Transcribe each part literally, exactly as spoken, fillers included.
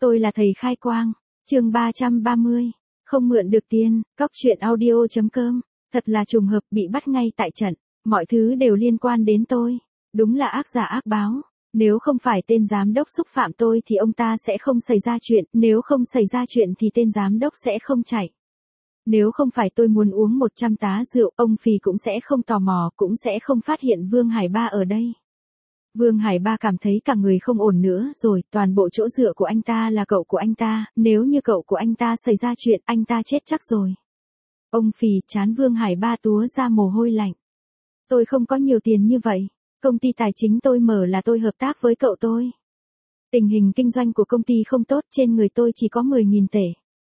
Tôi là thầy khai quang. Chương ba trăm ba mươi. Không mượn được tiền, cóc truyện audio chấm com. Thật là trùng hợp bị bắt ngay tại trận, mọi thứ đều liên quan đến tôi. Đúng là ác giả ác báo. Nếu không phải tên giám đốc xúc phạm tôi thì ông ta sẽ không xảy ra chuyện, nếu không xảy ra chuyện thì tên giám đốc sẽ không chạy. Nếu không phải tôi muốn uống một trăm tá rượu, ông Phì cũng sẽ không tò mò, cũng sẽ không phát hiện Vương Hải Ba ở đây. Vương Hải Ba cảm thấy cả người không ổn nữa rồi, toàn bộ chỗ dựa của anh ta là cậu của anh ta, nếu như cậu của anh ta xảy ra chuyện, anh ta chết chắc rồi. Ông Phì, trán Vương Hải Ba túa ra mồ hôi lạnh. Tôi không có nhiều tiền như vậy, công ty tài chính tôi mở là tôi hợp tác với cậu tôi. Tình hình kinh doanh của công ty không tốt, trên người tôi chỉ có mười nghìn tệ.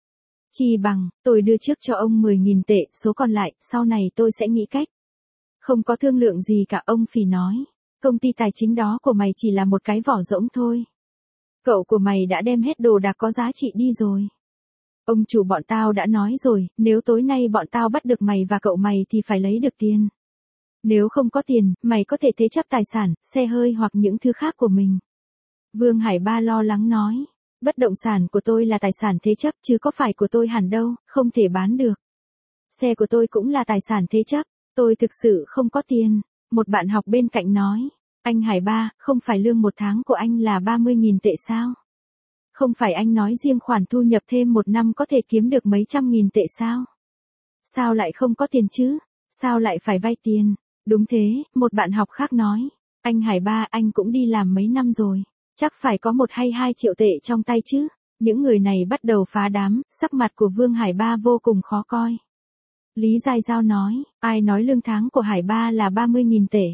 Chi bằng, tôi đưa trước cho ông mười nghìn tệ, số còn lại, sau này tôi sẽ nghĩ cách. Không có thương lượng gì cả, ông Phì nói. Công ty tài chính đó của mày chỉ là một cái vỏ rỗng thôi. Cậu của mày đã đem hết đồ đạc có giá trị đi rồi. Ông chủ bọn tao đã nói rồi, nếu tối nay bọn tao bắt được mày và cậu mày thì phải lấy được tiền. Nếu không có tiền, mày có thể thế chấp tài sản, xe hơi hoặc những thứ khác của mình. Vương Hải Ba lo lắng nói. Bất động sản của tôi là tài sản thế chấp chứ có phải của tôi hẳn đâu, không thể bán được. Xe của tôi cũng là tài sản thế chấp, tôi thực sự không có tiền. Một bạn học bên cạnh nói, anh Hải Ba, không phải lương một tháng của anh là ba mươi nghìn tệ sao? Không phải anh nói riêng khoản thu nhập thêm một năm có thể kiếm được mấy trăm nghìn tệ sao? Sao lại không có tiền chứ? Sao lại phải vay tiền? Đúng thế, một bạn học khác nói, anh Hải Ba, anh cũng đi làm mấy năm rồi, chắc phải có một hay hai triệu tệ trong tay chứ? Những người này bắt đầu phá đám, sắc mặt của Vương Hải Ba vô cùng khó coi. Lý Giai Giao nói, ai nói lương tháng của Hải Ba là ba mươi nghìn tệ?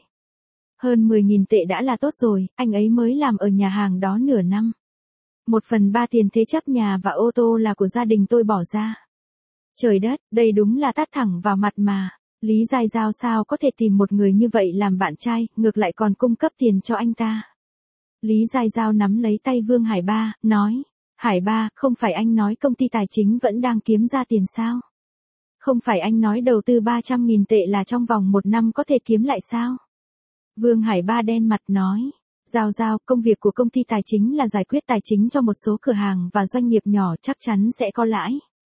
Hơn mười nghìn tệ đã là tốt rồi, anh ấy mới làm ở nhà hàng đó nửa năm. Một phần ba tiền thế chấp nhà và ô tô là của gia đình tôi bỏ ra. Trời đất, đây đúng là tát thẳng vào mặt mà. Lý Giai Giao sao có thể tìm một người như vậy làm bạn trai, ngược lại còn cung cấp tiền cho anh ta. Lý Giai Giao nắm lấy tay Vương Hải Ba, nói, Hải Ba, không phải anh nói công ty tài chính vẫn đang kiếm ra tiền sao? Không phải anh nói đầu tư ba trăm nghìn tệ là trong vòng một năm có thể kiếm lại sao? Vương Hải Ba đen mặt nói, Giao Giao, công việc của công ty tài chính là giải quyết tài chính cho một số cửa hàng và doanh nghiệp nhỏ, chắc chắn sẽ có lãi.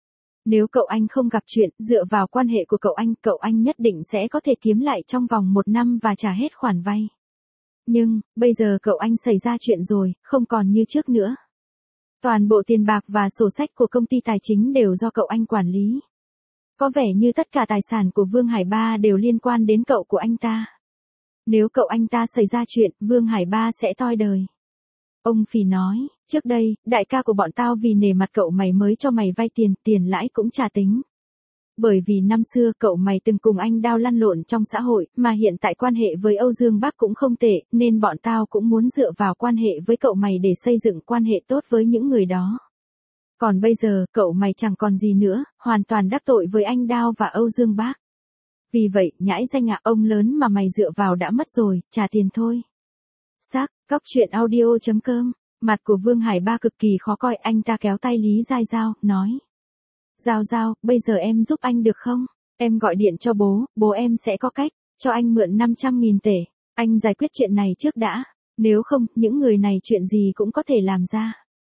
Nếu cậu anh không gặp chuyện, dựa vào quan hệ của cậu anh, cậu anh nhất định sẽ có thể kiếm lại trong vòng một năm và trả hết khoản vay. Nhưng, bây giờ cậu anh xảy ra chuyện rồi, không còn như trước nữa. Toàn bộ tiền bạc và sổ sách của công ty tài chính đều do cậu anh quản lý. Có vẻ như tất cả tài sản của Vương Hải Ba đều liên quan đến cậu của anh ta. Nếu cậu anh ta xảy ra chuyện, Vương Hải Ba sẽ toi đời. Ông Phì nói, trước đây, đại ca của bọn tao vì nể mặt cậu mày mới cho mày vay tiền, tiền lãi cũng trả tính. Bởi vì năm xưa cậu mày từng cùng anh Đao lăn lộn trong xã hội, mà hiện tại quan hệ với Âu Dương Bắc cũng không tệ, nên bọn tao cũng muốn dựa vào quan hệ với cậu mày để xây dựng quan hệ tốt với những người đó. Còn bây giờ, cậu mày chẳng còn gì nữa, hoàn toàn đắc tội với anh Đao và Âu Dương Bắc. Vì vậy, nhãi danh ạ, ông lớn mà mày dựa vào đã mất rồi, trả tiền thôi. Xác, cóc truyện audio chấm com. Mặt của Vương Hải Ba cực kỳ khó coi, anh ta kéo tay Lý Giai Giao, nói. Giao Giao, bây giờ em giúp anh được không? Em gọi điện cho bố, bố em sẽ có cách, cho anh mượn năm trăm nghìn tệ. Anh giải quyết chuyện này trước đã, nếu không, những người này chuyện gì cũng có thể làm ra.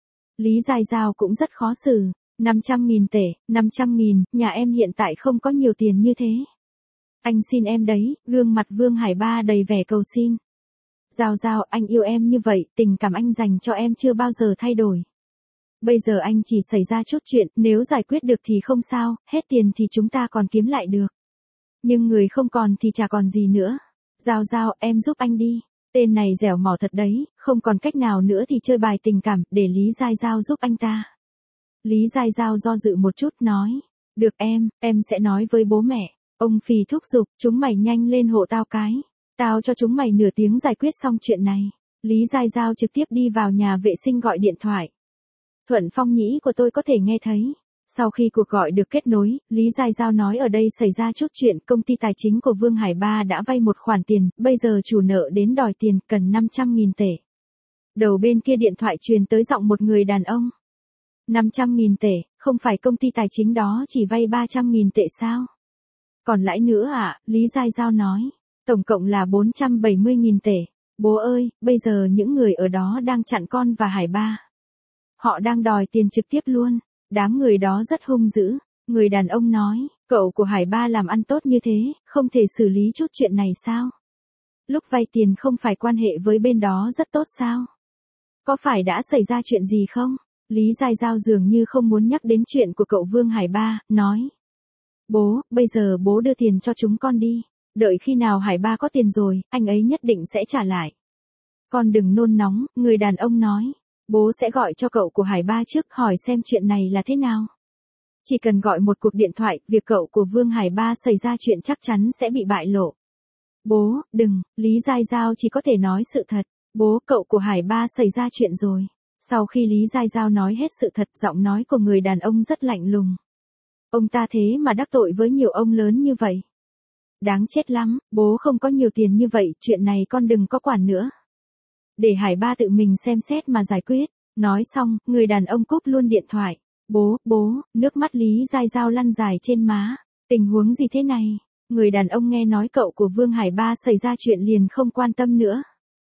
Lý Giai Giao cũng rất khó xử, năm trăm nghìn tệ, năm trăm nghìn, nhà em hiện tại không có nhiều tiền như thế. Anh xin em đấy, gương mặt Vương Hải Ba đầy vẻ cầu xin. Giao Giao, anh yêu em như vậy, tình cảm anh dành cho em chưa bao giờ thay đổi. Bây giờ anh chỉ xảy ra chút chuyện, nếu giải quyết được thì không sao, hết tiền thì chúng ta còn kiếm lại được. Nhưng người không còn thì chả còn gì nữa. Giao Giao, em giúp anh đi. Tên này dẻo mỏ thật đấy, không còn cách nào nữa thì chơi bài tình cảm, để Lý Giai Giao giúp anh ta. Lý Giai Giao do dự một chút, nói. Được em, em sẽ nói với bố mẹ. Ông Phì thúc giục, chúng mày nhanh lên hộ tao cái. Tao cho chúng mày nửa tiếng giải quyết xong chuyện này. Lý Giai Giao trực tiếp đi vào nhà vệ sinh gọi điện thoại. Thuận Phong nhĩ của tôi có thể nghe thấy. Sau khi cuộc gọi được kết nối, Lý Giai Giao nói ở đây xảy ra chút chuyện, công ty tài chính của Vương Hải Ba đã vay một khoản tiền, bây giờ chủ nợ đến đòi tiền, cần năm trăm nghìn tệ. Đầu bên kia điện thoại truyền tới giọng một người đàn ông. năm trăm nghìn tệ, không phải công ty tài chính đó chỉ vay ba trăm nghìn tệ sao? Còn lãi nữa à, Lý Giai Giao nói. Tổng cộng là bốn trăm bảy mươi nghìn tệ. Bố ơi, bây giờ những người ở đó đang chặn con và Hải Ba. Họ đang đòi tiền trực tiếp luôn. Đám người đó rất hung dữ. Người đàn ông nói, cậu của Hải Ba làm ăn tốt như thế, không thể xử lý chút chuyện này sao? Lúc vay tiền không phải quan hệ với bên đó rất tốt sao? Có phải đã xảy ra chuyện gì không? Lý Giai Giao dường như không muốn nhắc đến chuyện của cậu Vương Hải Ba, nói. Bố, bây giờ bố đưa tiền cho chúng con đi. Đợi khi nào Hải Ba có tiền rồi, anh ấy nhất định sẽ trả lại. Con đừng nôn nóng, người đàn ông nói. Bố sẽ gọi cho cậu của Hải Ba trước hỏi xem chuyện này là thế nào. Chỉ cần gọi một cuộc điện thoại, việc cậu của Vương Hải Ba xảy ra chuyện chắc chắn sẽ bị bại lộ. Bố, đừng, Lý Giai Giao chỉ có thể nói sự thật. Bố, cậu của Hải Ba xảy ra chuyện rồi. Sau khi Lý Giai Giao nói hết sự thật, giọng nói của người đàn ông rất lạnh lùng. Ông ta thế mà đắc tội với nhiều ông lớn như vậy. Đáng chết lắm, bố không có nhiều tiền như vậy, chuyện này con đừng có quản nữa. Để Hải Ba tự mình xem xét mà giải quyết. Nói xong, người đàn ông cúp luôn điện thoại. Bố, bố, nước mắt Lý Giai Giao lăn dài trên má. Tình huống gì thế này? Người đàn ông nghe nói cậu của Vương Hải Ba xảy ra chuyện liền không quan tâm nữa.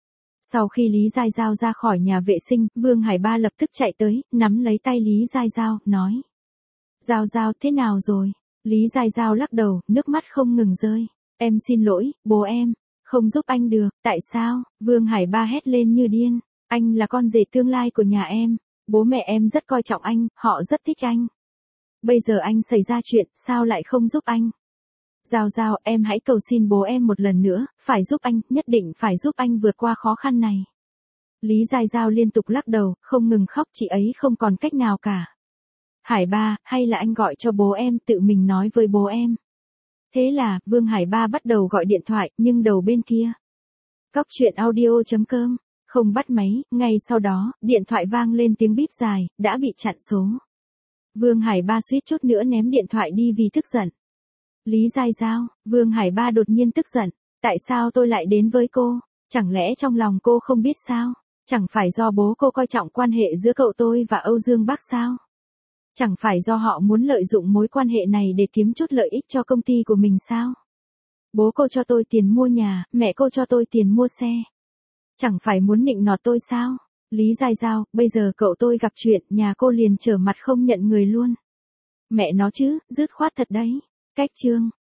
Sau khi Lý Giai Giao ra khỏi nhà vệ sinh, Vương Hải Ba lập tức chạy tới, nắm lấy tay Lý Giai Giao, nói. Giao Giao, thế nào rồi? Lý Giai Giao lắc đầu, nước mắt không ngừng rơi. Em xin lỗi, bố em. Không giúp anh được, tại sao? Vương Hải Ba hét lên như điên. Anh là con rể tương lai của nhà em. Bố mẹ em rất coi trọng anh, họ rất thích anh. Bây giờ anh xảy ra chuyện, sao lại không giúp anh? Giao Giao, em hãy cầu xin bố em một lần nữa, phải giúp anh, nhất định phải giúp anh vượt qua khó khăn này. Lý Giai Giao liên tục lắc đầu, không ngừng khóc, chị ấy không còn cách nào cả. Hải Ba, hay là anh gọi cho bố em, tự mình nói với bố em. Thế là, Vương Hải Ba bắt đầu gọi điện thoại, nhưng đầu bên kia. Cóc truyện audio chấm com, không bắt máy, ngay sau đó, điện thoại vang lên tiếng bíp dài, đã bị chặn số. Vương Hải Ba suýt chút nữa ném điện thoại đi vì tức giận. Lý Giai Giao, Vương Hải Ba đột nhiên tức giận. Tại sao tôi lại đến với cô? Chẳng lẽ trong lòng cô không biết sao? Chẳng phải do bố cô coi trọng quan hệ giữa cậu tôi và Âu Dương Bắc sao? Chẳng phải do họ muốn lợi dụng mối quan hệ này để kiếm chút lợi ích cho công ty của mình sao? Bố cô cho tôi tiền mua nhà, mẹ cô cho tôi tiền mua xe. Chẳng phải muốn nịnh nọt tôi sao? Lý Giai Giao, bây giờ cậu tôi gặp chuyện, nhà cô liền trở mặt không nhận người luôn. Mẹ nó chứ, dứt khoát thật đấy. Cách chương